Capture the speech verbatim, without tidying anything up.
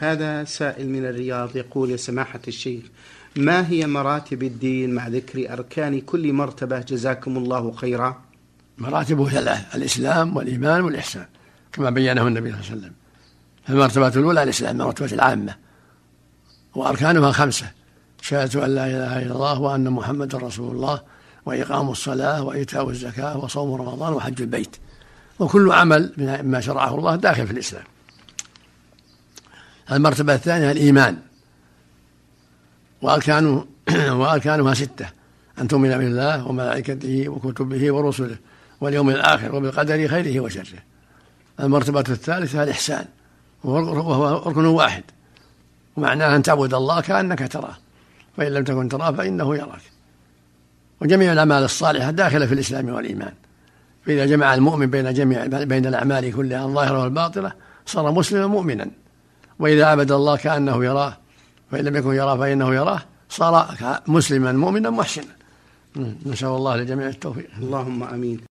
هذا سائل من الرياض يقول: يا سماحة الشيخ، ما هي مراتب الدين مع ذكر أركان كل مرتبة جزاكم الله خيرا؟ مراتبه ثلاث: الإسلام والإيمان والإحسان كما بينه النبي صلى الله عليه وسلم. المرتبة الأولى الإسلام، مرتبة العامة، وأركانها خمسة: شهادة أن لا إله إلا الله وأن محمد رسول الله، وإقام الصلاة، وإيتاء الزكاة، وصوم رمضان، وحج البيت. وكل عمل مما شرعه الله داخل في الإسلام. المرتبة الثانية الإيمان، وأركانه وأركانها ستة: أن تؤمن بالله وملائكته وكتبه ورسله واليوم الآخر وبالقدر خيره وشره. المرتبة الثالثة الإحسان، وهو ركن واحد، ومعناه أن تعبد الله كأنك تراه، فإن لم تكن تراه فإنه يراك. وجميع الأعمال الصالحة داخلة في الإسلام والإيمان. فإذا جمع المؤمن بين جميع بين الأعمال كلها الظاهرة والباطنة صار مسلما مؤمنا. وإذا عبد الله كأنه يراه، فإن لم يكن يراه فإنه يراه، صار مسلما مؤمنا محسنا. نسأل الله لجميع التوفيق. اللهم آمين.